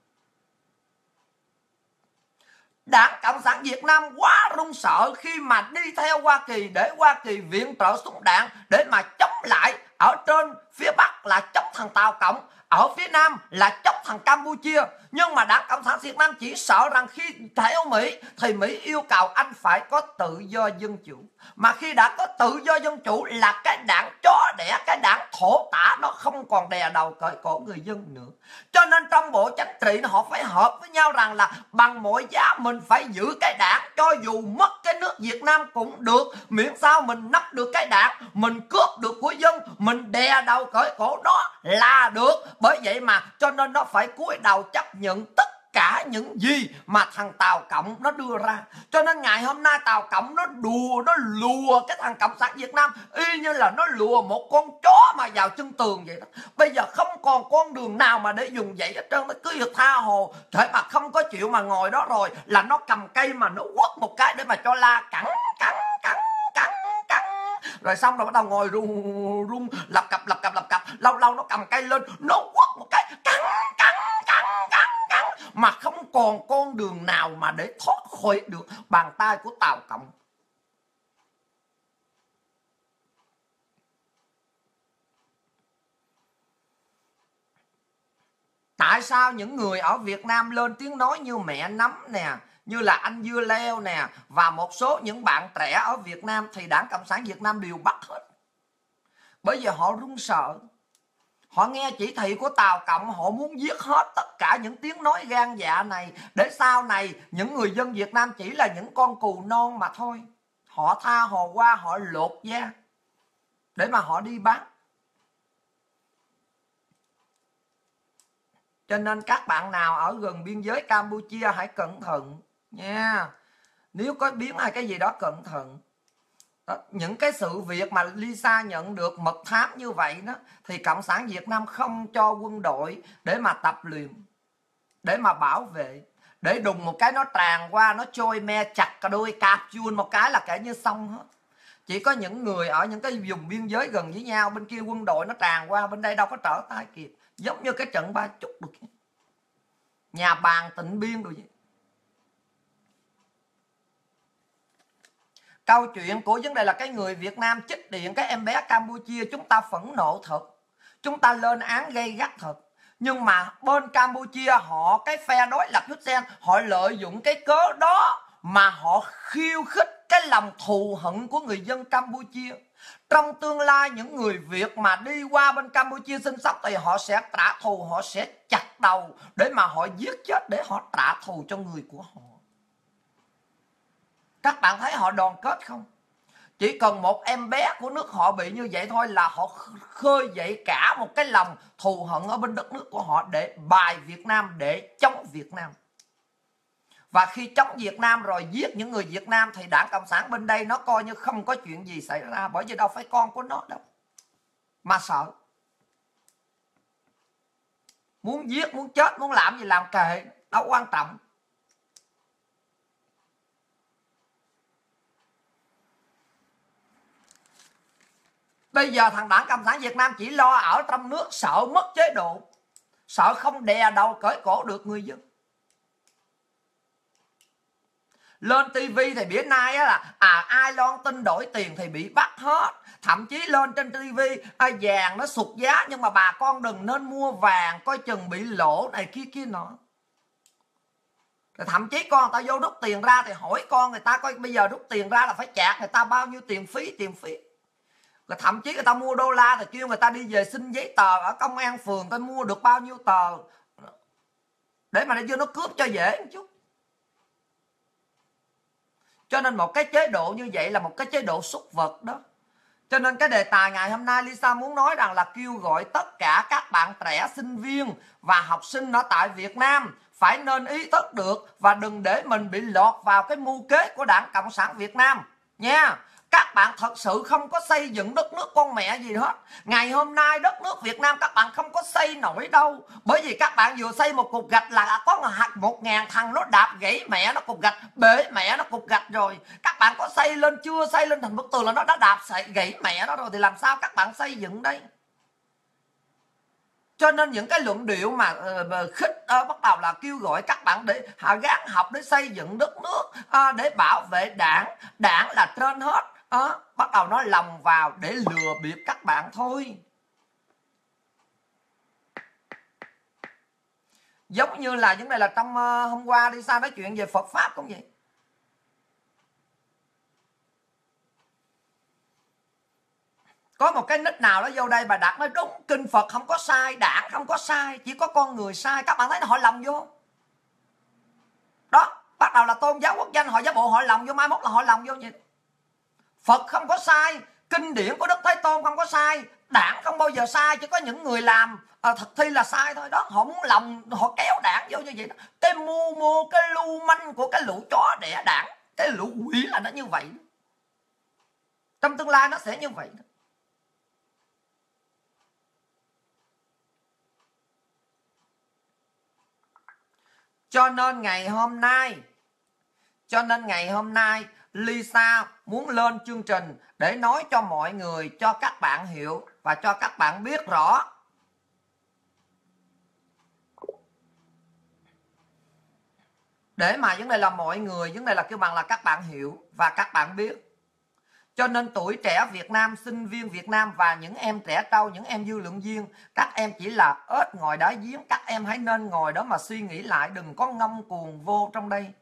Speaker 1: Đảng Cộng sản Việt Nam quá run sợ khi mà đi theo Hoa Kỳ để Hoa Kỳ viện trợ súng đạn để mà chống lại ở trên phía Bắc là chống thằng Tàu Cộng, ở phía Nam là chốc thằng Campuchia. Nhưng mà Đảng Cộng sản Việt Nam chỉ sợ rằng khi theo Mỹ thì Mỹ yêu cầu anh phải có tự do dân chủ. Mà khi đã có tự do dân chủ là cái đảng chó đẻ, cái đảng thổ tả nó không còn đè đầu cởi cổ người dân nữa. Cho nên trong Bộ Chính trị họ phải hợp với nhau rằng là bằng mọi giá mình phải giữ cái đảng, cho dù mất cái nước Việt Nam cũng được, miễn sao mình nắm được cái đảng, mình cướp được của dân, mình đè đầu cởi cổ nó là được. Bởi vậy mà cho nên nó phải cúi đầu chấp nhận tất cả những gì mà thằng Tàu Cộng nó đưa ra. Cho nên ngày hôm nay Tàu Cộng nó đùa, nó lùa cái thằng Cộng sản Việt Nam y như là nó lùa một con chó mà vào chân tường vậy đó. Bây giờ không còn con đường nào mà để dùng vậy hết trơn, nó cứ việc tha hồ. Thế mà không có chịu mà ngồi đó rồi là nó cầm cây mà nó quất một cái để mà cho la cắn. Rồi xong rồi bắt đầu ngồi rung lập cập, lâu lâu nó cầm cây lên, nó quất một cái cắn. Mà không còn con đường nào mà để thoát khỏi được bàn tay của Tàu Cộng. Tại sao những người ở Việt Nam lên tiếng nói như mẹ Nắm nè, như là anh Dưa Leo nè, và một số những bạn trẻ ở Việt Nam thì Đảng Cộng sản Việt Nam đều bắt hết? Bởi vì họ run sợ. Họ nghe chỉ thị của Tàu Cộng, họ muốn giết hết tất cả những tiếng nói gan dạ này, để sau này những người dân Việt Nam chỉ là những con cừu non mà thôi. Họ tha hồ qua, họ lột da để mà họ đi bán. Cho nên các bạn nào ở gần biên giới Campuchia hãy cẩn thận nha. Nếu có biến hay cái gì đó cẩn thận. Đó, những cái sự việc mà Lisa nhận được mật thám như vậy đó, thì Cộng sản Việt Nam không cho quân đội để mà tập luyện, để mà bảo vệ, để đùng một cái nó tràn qua, nó trôi me chặt cả đôi cạp chuôn một cái là kể như xong hết. Chỉ có những người ở những cái vùng biên giới gần với nhau, bên kia quân đội nó tràn qua, bên đây đâu có trở tay kịp. Giống như cái trận 30 được, nhà bàn Tịnh Biên rồi vậy. Câu chuyện của vấn đề là cái người Việt Nam chích điện cái em bé Campuchia, chúng ta phẫn nộ thật, chúng ta lên án gay gắt thật. Nhưng mà bên Campuchia họ, cái phe đối lập Hun Sen, họ lợi dụng cái cớ đó mà họ khiêu khích cái lòng thù hận của người dân Campuchia. Trong tương lai những người Việt mà đi qua bên Campuchia sinh sống thì họ sẽ trả thù, họ sẽ chặt đầu để mà họ giết chết, để họ trả thù cho người của họ. Các bạn thấy họ đoàn kết không? Chỉ cần một em bé của nước họ bị như vậy thôi là họ khơi dậy cả một cái lòng thù hận ở bên đất nước của họ để bài Việt Nam, để chống Việt Nam. Và khi chống Việt Nam rồi giết những người Việt Nam thì Đảng Cộng sản bên đây nó coi như không có chuyện gì xảy ra, bởi vì đâu phải con của nó đâu mà sợ. Muốn giết, muốn chết, muốn làm gì làm kệ, đâu quan trọng. Bây giờ thằng Đảng Cộng sản Việt Nam chỉ lo ở trong nước, sợ mất chế độ, sợ không đè đầu cởi cổ được người dân. Lên tivi thì bữa nay á là ai loan tin đổi tiền thì bị bắt hết. Thậm chí lên trên tivi vàng nó sụt giá, nhưng mà bà con đừng nên mua vàng, coi chừng bị lỗ này kia nọ. Rồi thậm chí con người ta vô rút tiền ra thì hỏi con người ta coi bây giờ rút tiền ra là phải trả người ta bao nhiêu tiền phí. Rồi thậm chí người ta mua đô la thì kêu người ta đi về xin giấy tờ ở công an phường, ta mua được bao nhiêu tờ để mà để cho nó cướp cho dễ một chút. Cho nên một cái chế độ như vậy là một cái chế độ súc vật đó. Cho nên cái đề tài ngày hôm nay Lisa muốn nói rằng là kêu gọi tất cả các bạn trẻ, sinh viên và học sinh ở tại Việt Nam phải nên ý thức được và đừng để mình bị lọt vào cái mưu kế của Đảng Cộng sản Việt Nam nha. Các bạn thật sự không có xây dựng đất nước con mẹ gì hết. Ngày hôm nay đất nước Việt Nam các bạn không có xây nổi đâu. Bởi vì các bạn vừa xây một cục gạch là có 1.000 thằng nó đạp gãy mẹ nó cục gạch, bể mẹ nó cục gạch rồi. Các bạn có xây lên chưa, xây lên thành bức tường là nó đã đạp gãy mẹ nó rồi, thì làm sao các bạn xây dựng đây? Cho nên những cái luận điệu mà khích bắt đầu là kêu gọi các bạn để gắng học để xây dựng đất nước, để bảo vệ đảng, đảng là trên hết. Bắt đầu nó lồng vào để lừa bịp các bạn thôi. Giống như là vấn đề là trong hôm qua Lisa nói chuyện về Phật Pháp cũng vậy. Có một cái nick nào đó vô đây bà đặt nói đúng, kinh Phật không có sai, Đảng không có sai, chỉ có con người sai. Các bạn thấy họ lầm vô đó, bắt đầu là tôn giáo quốc danh họ giáo bộ họ lầm vô, mai mốt là họ lầm vô vậy. Phật không có sai, kinh điển của Đức Thế Tôn không có sai, Đảng không bao giờ sai, chỉ có những người làm thực thi là sai thôi đó. Họ muốn lòng họ kéo Đảng vô như vậy đó. Cái mô cái lưu manh của cái lũ chó đẻ Đảng, cái lũ quỷ là nó như vậy. Trong tương lai nó sẽ như vậy đó. Cho nên ngày hôm nay Lisa muốn lên chương trình để nói cho mọi người, cho các bạn hiểu và cho các bạn biết rõ. Để mà vấn đề là mọi người, vấn đề là kêu bằng là các bạn hiểu và các bạn biết. Cho nên tuổi trẻ Việt Nam, sinh viên Việt Nam và những em trẻ trâu, những em dư luận viên, các em chỉ là ếch ngồi đáy giếng. Các em hãy nên ngồi đó mà suy nghĩ lại, đừng có ngông cuồng vô trong đây.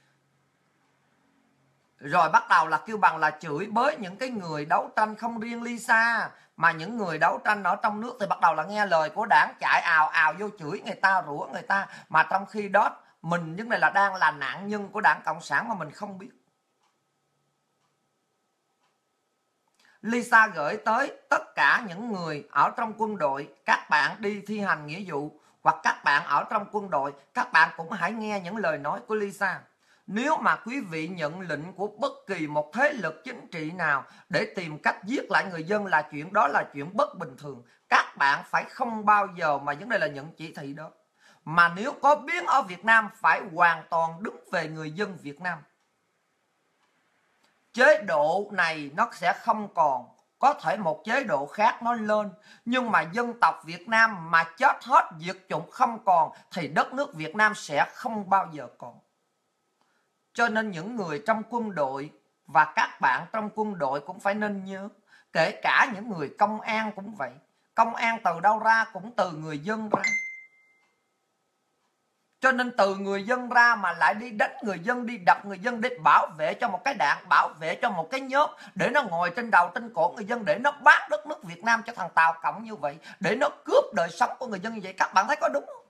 Speaker 1: Rồi bắt đầu là kêu bằng là chửi bới những cái người đấu tranh, không riêng Lisa mà những người đấu tranh ở trong nước thì bắt đầu là nghe lời của Đảng chạy ào ào vô chửi người ta, rủa người ta. Mà trong khi đó mình vấn đề là đang là nạn nhân của Đảng Cộng sản mà mình không biết. Lisa gửi tới tất cả những người ở trong quân đội, các bạn đi thi hành nghĩa vụ hoặc các bạn ở trong quân đội, các bạn cũng hãy nghe những lời nói của Lisa. Nếu mà quý vị nhận lệnh của bất kỳ một thế lực chính trị nào để tìm cách giết lại người dân là chuyện đó là chuyện bất bình thường. Các bạn phải không bao giờ mà vấn đề là nhận chỉ thị đó. Mà nếu có biến ở Việt Nam phải hoàn toàn đứng về người dân Việt Nam. Chế độ này nó sẽ không còn, có thể một chế độ khác nó lên, nhưng mà dân tộc Việt Nam mà chết hết, diệt chủng không còn thì đất nước Việt Nam sẽ không bao giờ còn. Cho nên những người trong quân đội và các bạn trong quân đội cũng phải nên nhớ, kể cả những người công an cũng vậy. Công an từ đâu ra? Cũng từ người dân ra. Cho nên từ người dân ra mà lại đi đánh người dân, đi đập người dân để bảo vệ cho một cái đảng, bảo vệ cho một cái nhóm, để nó ngồi trên đầu trên cổ người dân, để nó bán đất nước Việt Nam cho thằng Tàu Cộng như vậy, để nó cướp đời sống của người dân như vậy. Các bạn thấy có đúng không?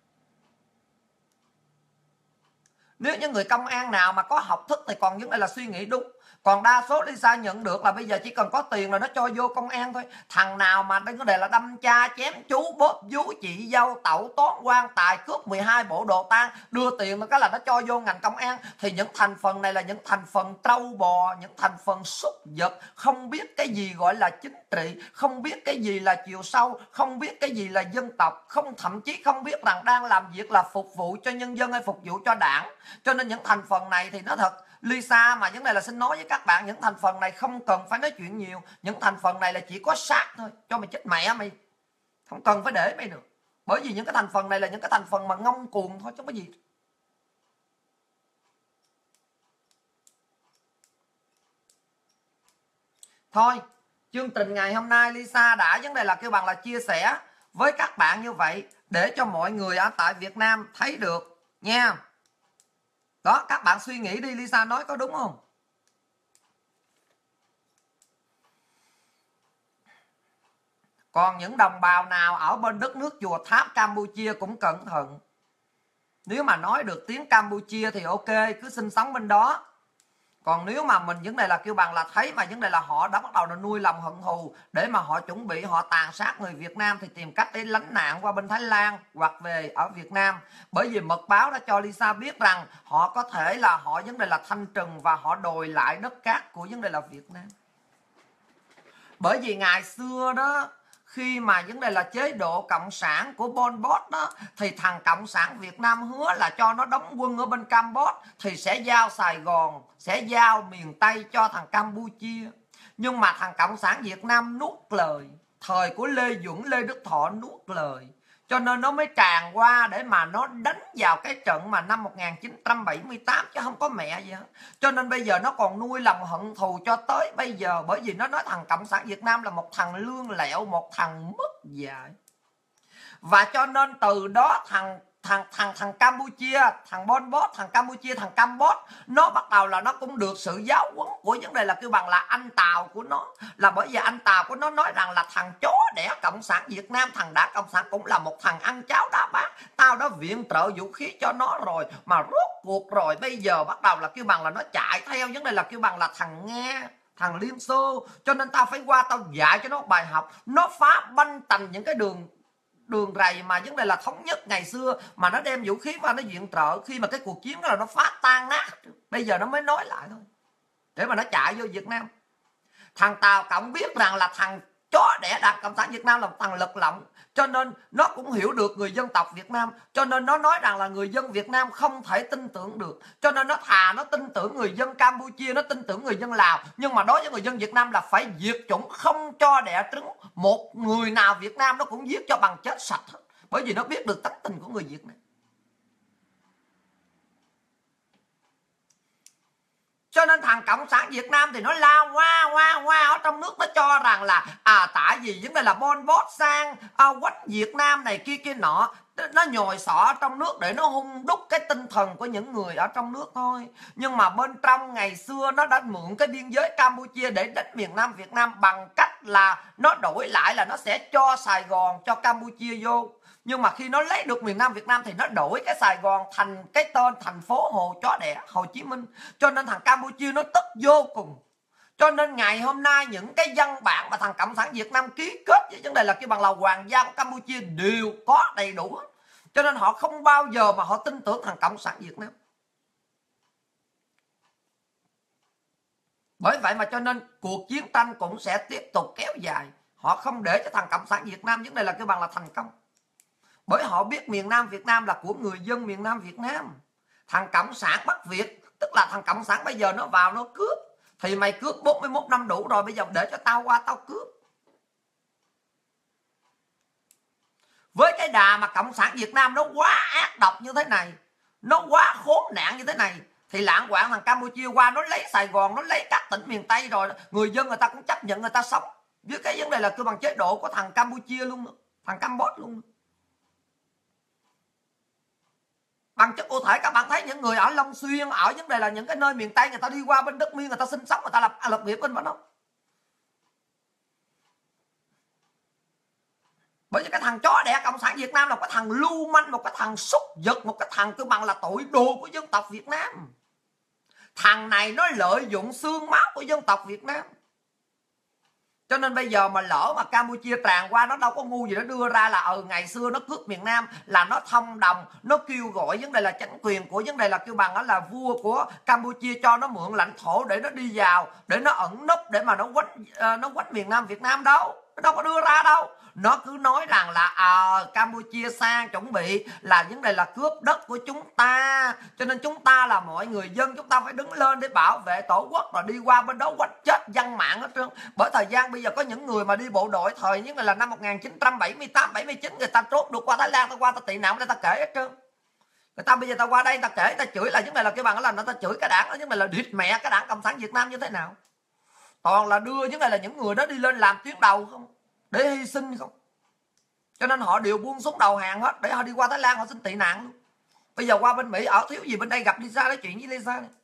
Speaker 1: Nếu những người công an nào mà có học thức thì còn vấn đề là suy nghĩ đúng. Còn đa số Lisa nhận được là bây giờ chỉ cần có tiền là nó cho vô công an thôi. Thằng nào mà vấn đề là đâm cha, chém chú, bóp vú, chị dâu, tẩu toán, quan tài, cướp 12 bộ đồ tang, đưa tiền một cái là nó cho vô ngành công an. Thì những thành phần này là những thành phần trâu bò, những thành phần súc vật, không biết cái gì gọi là chính trị, không biết cái gì là chiều sâu, không biết cái gì là dân tộc, thậm chí không biết rằng đang làm việc là phục vụ cho nhân dân hay phục vụ cho đảng. Cho nên những thành phần này thì nó thật Lisa mà vấn đề là xin nói với các bạn, những thành phần này không cần phải nói chuyện nhiều. Những thành phần này là chỉ có sát thôi, cho mày chết mẹ mày, không cần phải để mày nữa. Bởi vì những cái thành phần này là những cái thành phần mà ngông cuồng thôi chứ không có gì. Thôi chương trình ngày hôm nay Lisa đã vấn đề là kêu bằng là chia sẻ với các bạn như vậy, để cho mọi người ở tại Việt Nam thấy được nha. Đó, các bạn suy nghĩ đi, Lisa nói có đúng không? Còn những đồng bào nào ở bên đất nước Chùa Tháp Campuchia cũng cẩn thận. Nếu mà nói được tiếng Campuchia thì ok, cứ sinh sống bên đó. Còn nếu mà mình vấn đề là kêu bằng là thấy mà vấn đề là họ đã bắt đầu là nuôi lòng hận thù để mà họ chuẩn bị họ tàn sát người Việt Nam thì tìm cách để lánh nạn qua bên Thái Lan hoặc về ở Việt Nam. Bởi vì mật báo đã cho Lisa biết rằng họ có thể là họ vấn đề là thanh trừng và họ đòi lại đất cát của vấn đề là Việt Nam. Bởi vì ngày xưa đó, khi mà vấn đề là chế độ cộng sản của Pol Pot đó, thì thằng cộng sản Việt Nam hứa là cho nó đóng quân ở bên Campuchia thì sẽ giao Sài Gòn, sẽ giao miền Tây cho thằng Campuchia. Nhưng mà thằng cộng sản Việt Nam nuốt lời, thời của Lê Duẩn, Lê Đức Thọ nuốt lời, cho nên nó mới tràn qua để mà nó đánh vào cái trận mà năm 1978 chứ không có mẹ gì hết. Cho nên bây giờ nó còn nuôi lòng hận thù cho tới bây giờ, bởi vì nó nói thằng cộng sản Việt Nam là một thằng lương lẹo, một thằng mất dạy. Và cho nên từ đó thằng Campuchia, thằng Pol Pot, thằng Campuchia, thằng Campuchia, nó bắt đầu là nó cũng được sự giáo huấn của vấn đề là kêu bằng là anh Tàu của nó, là bởi vì anh Tàu của nó nói rằng là thằng chó đẻ Cộng sản Việt Nam, thằng Đảng Cộng sản cũng là một thằng ăn cháo đá bát, tao đã viện trợ vũ khí cho nó rồi, mà rốt cuộc rồi bây giờ bắt đầu là kêu bằng là nó chạy theo vấn đề là kêu bằng là thằng Nga, thằng Liên Xô, cho nên tao phải qua tao dạy cho nó bài học. Nó phá banh tành những cái đường rầy mà vấn đề là thống nhất ngày xưa, mà nó đem vũ khí vào nó viện trợ, khi mà cái cuộc chiến đó là nó phá tan nát, bây giờ nó mới nói lại thôi để mà nó chạy vô Việt Nam. Thằng Tàu Cộng biết rằng là thằng chó đẻ Đảng Cộng sản Việt Nam là một thằng lật lọng, cho nên nó cũng hiểu được người dân tộc Việt Nam, cho nên nó nói rằng là người dân Việt Nam không thể tin tưởng được, cho nên nó thà nó tin tưởng người dân Campuchia, nó tin tưởng người dân Lào, nhưng mà đối với người dân Việt Nam là phải diệt chủng, không cho đẻ trứng, một người nào Việt Nam nó cũng giết cho bằng chết sạch hết, bởi vì nó biết được tánh tình của người Việt Nam. Cho nên thằng Cộng sản Việt Nam thì nó lao qua ở trong nước, nó cho rằng là tại vì vấn đề là Pol Pot sang quánh Việt Nam này kia nọ, nó nhồi sọ trong nước để nó hung đúc cái tinh thần của những người ở trong nước thôi. Nhưng mà bên trong ngày xưa nó đã mượn cái biên giới Campuchia để đánh miền Nam Việt Nam bằng cách là nó đổi lại là nó sẽ cho Sài Gòn cho Campuchia vô. Nhưng mà khi nó lấy được miền Nam Việt Nam thì nó đổi cái Sài Gòn thành cái tên thành phố Hồ Chó Đẻ Hồ Chí Minh. Cho nên thằng Campuchia nó tức vô cùng. Cho nên ngày hôm nay những cái văn bản mà thằng Cộng sản Việt Nam ký kết với vấn đề là cái bằng là hoàng gia của Campuchia đều có đầy đủ. Cho nên họ không bao giờ mà họ tin tưởng thằng Cộng sản Việt Nam. Bởi vậy mà cho nên cuộc chiến tranh cũng sẽ tiếp tục kéo dài. Họ không để cho thằng Cộng sản Việt Nam vấn đề là cái bằng là thành công. Bởi họ biết miền Nam Việt Nam là của người dân miền Nam Việt Nam. Thằng Cộng sản Bắc Việt, tức là thằng Cộng sản bây giờ nó vào nó cướp, thì mày cướp 41 năm đủ rồi, bây giờ để cho tao qua tao cướp. Với cái đà mà Cộng sản Việt Nam nó quá ác độc như thế này, nó quá khốn nạn như thế này, thì lạng quạng thằng Campuchia qua nó lấy Sài Gòn, nó lấy các tỉnh miền Tây rồi, người dân người ta cũng chấp nhận người ta sống với cái vấn đề là cơ bằng chế độ của thằng Campuchia luôn đó, thằng Campuchia luôn đó. Bằng chất cụ thể các bạn thấy những người ở Long Xuyên, ở vấn đề là những cái nơi miền Tây, người ta đi qua bên đất Miên, người ta sinh sống, người ta lập nghiệp bên đó. Bởi vì cái thằng chó đẻ Cộng sản Việt Nam là cái thằng lưu manh, một cái thằng súc vật, một cái thằng cơ bằng là tội đồ của dân tộc Việt Nam. Thằng này nó lợi dụng xương máu của dân tộc Việt Nam. Cho nên bây giờ mà lỡ mà Campuchia tràn qua, nó đâu có ngu gì nó đưa ra là ngày xưa nó cướp miền Nam, là nó thông đồng, nó kêu gọi vấn đề là chính quyền của vấn đề là kêu bằng đó là vua của Campuchia cho nó mượn lãnh thổ để nó đi vào, để nó ẩn núp, để mà nó quánh miền Nam Việt Nam đâu. Nó đâu có đưa ra đâu. Nó cứ nói rằng là Campuchia sang chuẩn bị là vấn đề là cướp đất của chúng ta, cho nên chúng ta là mọi người dân, chúng ta phải đứng lên để bảo vệ tổ quốc, rồi đi qua bên đó quánh chết dân mạng hết trơn. Bởi thời gian bây giờ có những người mà đi bộ đội thời những là năm 1978 79, người ta trốn được qua Thái Lan, ta qua ta tị nạn, người ta kể hết trơn. Người ta bây giờ ta qua đây ta kể, ta chửi là vấn đề là cái bằng là nó ta chửi cái đảng đó, vấn đề là địt mẹ cái đảng Cộng sản Việt Nam như thế nào. Toàn là đưa vấn đề là những người đó đi lên làm tuyến đầu không, để hy sinh không. Cho nên họ đều buông súng đầu hàng hết để họ đi qua Thái Lan họ xin tị nạn luôn. Bây giờ qua bên Mỹ ở thiếu gì bên đây gặp Lisa, nói chuyện với Lisa này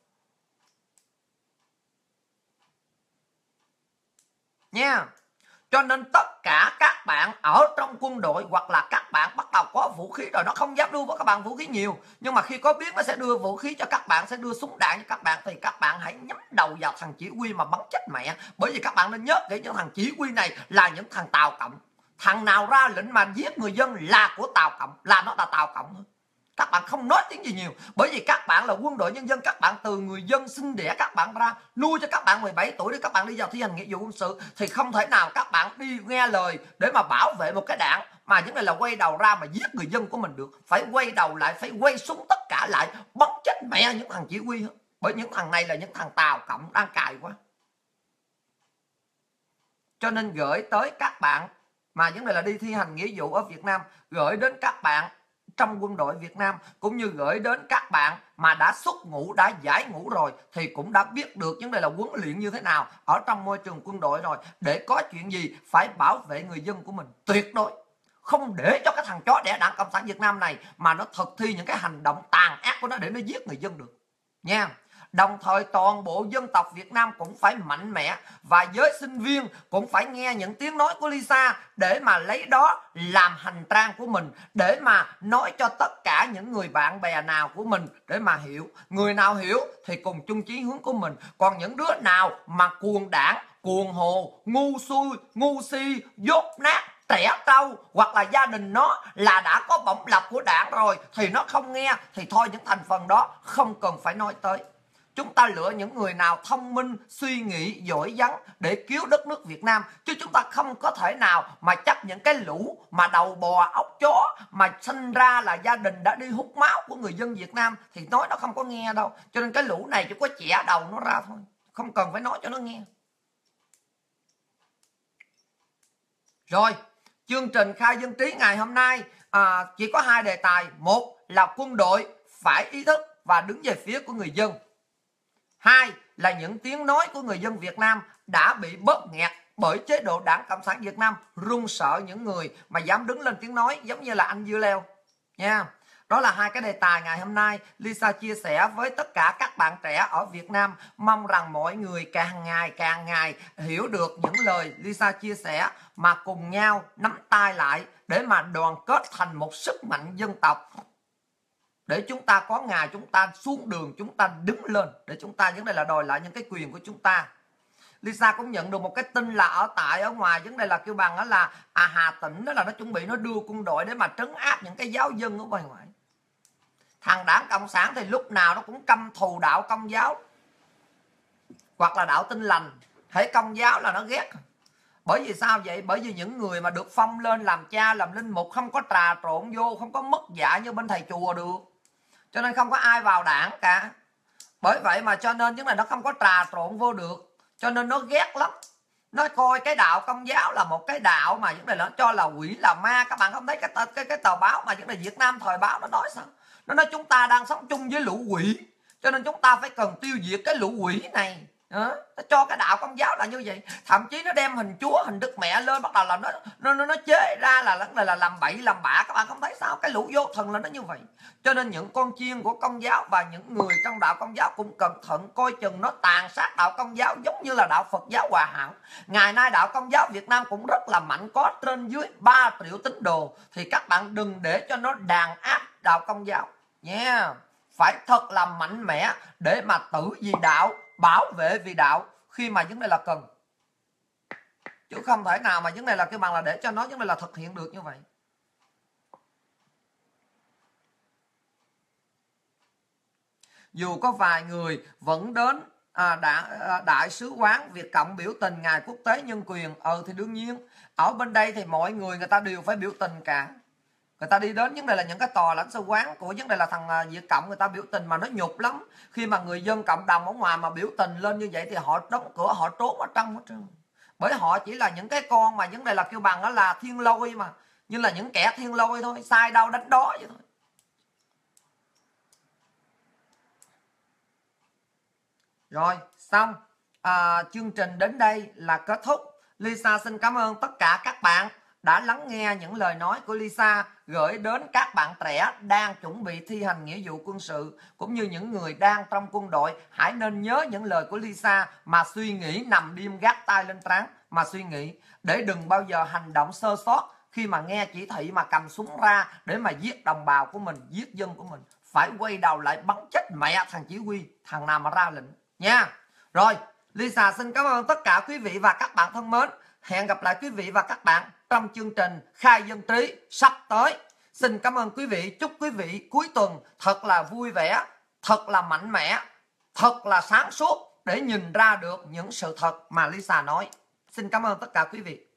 Speaker 1: nha. Cho nên tất cả các bạn ở trong quân đội hoặc là các bạn bắt đầu có vũ khí rồi, nó không dám đưa với các bạn vũ khí nhiều, nhưng mà khi có biết nó sẽ đưa vũ khí cho các bạn, sẽ đưa súng đạn cho các bạn, thì các bạn hãy nhắm đầu vào thằng chỉ huy mà bắn chết mẹ. Bởi vì các bạn nên nhớ kỹ, những thằng chỉ huy này là những thằng Tàu Cộng. Thằng nào ra lệnh mà giết người dân là của Tàu Cộng, là nó là Tàu Cộng thôi. Các bạn không nói tiếng gì nhiều, bởi vì các bạn là quân đội nhân dân, các bạn từ người dân sinh đẻ các bạn ra, nuôi cho các bạn 17 tuổi để các bạn đi vào thi hành nghĩa vụ quân sự, thì không thể nào các bạn đi nghe lời để mà bảo vệ một cái đảng mà những này là quay đầu ra mà giết người dân của mình được. Phải quay đầu lại, phải quay súng tất cả lại, bắn chết mẹ những thằng chỉ huy hết. Bởi những thằng này là những thằng Tàu Cộng đang cài quá. Cho nên gửi tới các bạn mà những này là đi thi hành nghĩa vụ ở Việt Nam, gửi đến các bạn trong quân đội Việt Nam, cũng như gửi đến các bạn mà đã xuất ngũ, đã giải ngũ rồi, thì cũng đã biết được vấn đề là huấn luyện như thế nào ở trong môi trường quân đội rồi, để có chuyện gì phải bảo vệ người dân của mình tuyệt đối, không để cho cái thằng chó đẻ Đảng Cộng sản Việt Nam này mà nó thực thi những cái hành động tàn ác của nó để nó giết người dân được nha. Đồng thời toàn bộ dân tộc Việt Nam cũng phải mạnh mẽ, và giới sinh viên cũng phải nghe những tiếng nói của Lisa để mà lấy đó làm hành trang của mình, để mà nói cho tất cả những người bạn bè nào của mình để mà hiểu. Người nào hiểu thì cùng chung chí hướng của mình, còn những đứa nào mà cuồng đảng, cuồng hồ, ngu xuôi, ngu si, dốt nát, trẻ trâu, hoặc là gia đình nó là đã có bổng lộc của đảng rồi thì nó không nghe, thì thôi những thành phần đó không cần phải nói tới. Chúng ta lựa những người nào thông minh, suy nghĩ, giỏi giắng để cứu đất nước Việt Nam. Chứ chúng ta không có thể nào mà chấp những cái lũ mà đầu bò, ốc chó mà sinh ra là gia đình đã đi hút máu của người dân Việt Nam thì nói nó không có nghe đâu. Cho nên cái lũ này chỉ có chẻ đầu nó ra thôi, không cần phải nói cho nó nghe. Rồi, chương trình Khai Dân Trí ngày hôm nay chỉ có 2 đề tài. Một là quân đội phải ý thức và đứng về phía của người dân. 2 là những tiếng nói của người dân Việt Nam đã bị bóp nghẹt bởi chế độ Đảng Cộng sản Việt Nam, run sợ những người mà dám đứng lên tiếng nói giống như là anh Dưa Leo nha. Đó là 2 cái đề tài ngày hôm nay Lisa chia sẻ với tất cả các bạn trẻ ở Việt Nam. Mong rằng mọi người càng ngày hiểu được những lời Lisa chia sẻ mà cùng nhau nắm tay lại để mà đoàn kết thành một sức mạnh dân tộc, để chúng ta có ngày chúng ta xuống đường, chúng ta đứng lên để chúng ta vấn đề là đòi lại những cái quyền của chúng ta. Lisa cũng nhận được một cái tin là ở ngoài vấn đề là kêu bằng đó là Hà Tĩnh, đó là nó chuẩn bị nó đưa quân đội để mà trấn áp những cái giáo dân ở bên ngoài. Thằng Đảng Cộng sản thì lúc nào nó cũng căm thù đạo Công giáo hoặc là đạo Tin Lành. Hễ Công giáo là nó ghét. Bởi vì sao vậy? Bởi vì những người mà được phong lên làm cha, làm linh mục không có trà trộn vô, không có mất dạy như bên thầy chùa được. Cho nên không có ai vào đảng cả. Bởi vậy mà cho nên vấn đề nó không có trà trộn vô được. Cho nên nó ghét lắm. Nó coi cái đạo Công giáo là một cái đạo mà vấn đề nó cho là quỷ là ma. Các bạn không thấy cái tờ báo mà vấn đề Việt Nam Thời báo nó nói sao? Nó nói chúng ta đang sống chung với lũ quỷ, cho nên chúng ta phải cần tiêu diệt cái lũ quỷ này. Nó cho cái đạo Công giáo là như vậy. Thậm chí nó đem hình Chúa, hình Đức Mẹ lên, bắt đầu là nó chế ra là làm bậy làm bạ. Các bạn không thấy sao? Cái lũ vô thần là nó như vậy. Cho nên những con chiên của Công giáo và những người trong đạo Công giáo cũng cẩn thận, coi chừng nó tàn sát đạo Công giáo giống như là đạo Phật giáo Hòa Hảo. Ngày nay đạo Công giáo Việt Nam cũng rất là mạnh, có trên dưới 3 triệu tín đồ. Thì các bạn đừng để cho nó đàn áp đạo Công giáo nha. Yeah. Phải thật là mạnh mẽ để mà tử vì đạo, bảo vệ vì đạo khi mà vấn đề là cần. Chứ không thể nào mà vấn đề là cái bằng là để cho nó vấn đề là thực hiện được như vậy. Dù có vài người vẫn đến Đại sứ quán Việt Cộng biểu tình Ngày Quốc tế Nhân quyền, thì đương nhiên ở bên đây thì mọi người ta đều phải biểu tình cả. Người ta đi đến vấn đề là những cái tòa lãnh sự quán của vấn đề là thằng Việt Cộng, người ta biểu tình mà nó nhục lắm. Khi mà người dân cộng đồng ở ngoài mà biểu tình lên như vậy thì họ đóng cửa, họ trốn ở trong hết trơn. Bởi họ chỉ là những cái con mà vấn đề là kêu bằng đó là thiên lôi mà, như là những kẻ thiên lôi thôi, sai đâu đánh đó vậy thôi. Rồi xong, chương trình đến đây là kết thúc. Lisa xin cảm ơn tất cả các bạn đã lắng nghe những lời nói của Lisa gửi đến các bạn trẻ đang chuẩn bị thi hành nghĩa vụ quân sự, cũng như những người đang trong quân đội. Hãy nên nhớ những lời của Lisa mà suy nghĩ, nằm đêm gác tay lên trán mà suy nghĩ, để đừng bao giờ hành động sơ sót khi mà nghe chỉ thị mà cầm súng ra để mà giết đồng bào của mình, giết dân của mình. Phải quay đầu lại bắn chết mẹ thằng chỉ huy, thằng nào mà ra lệnh nha. Rồi, Lisa xin cảm ơn tất cả quý vị và các bạn thân mến. Hẹn gặp lại quý vị và các bạn trong chương trình Khai Dân Trí sắp tới. Xin cảm ơn quý vị. Chúc quý vị cuối tuần thật là vui vẻ, thật là mạnh mẽ, thật là sáng suốt để nhìn ra được những sự thật mà Lisa nói. Xin cảm ơn tất cả quý vị.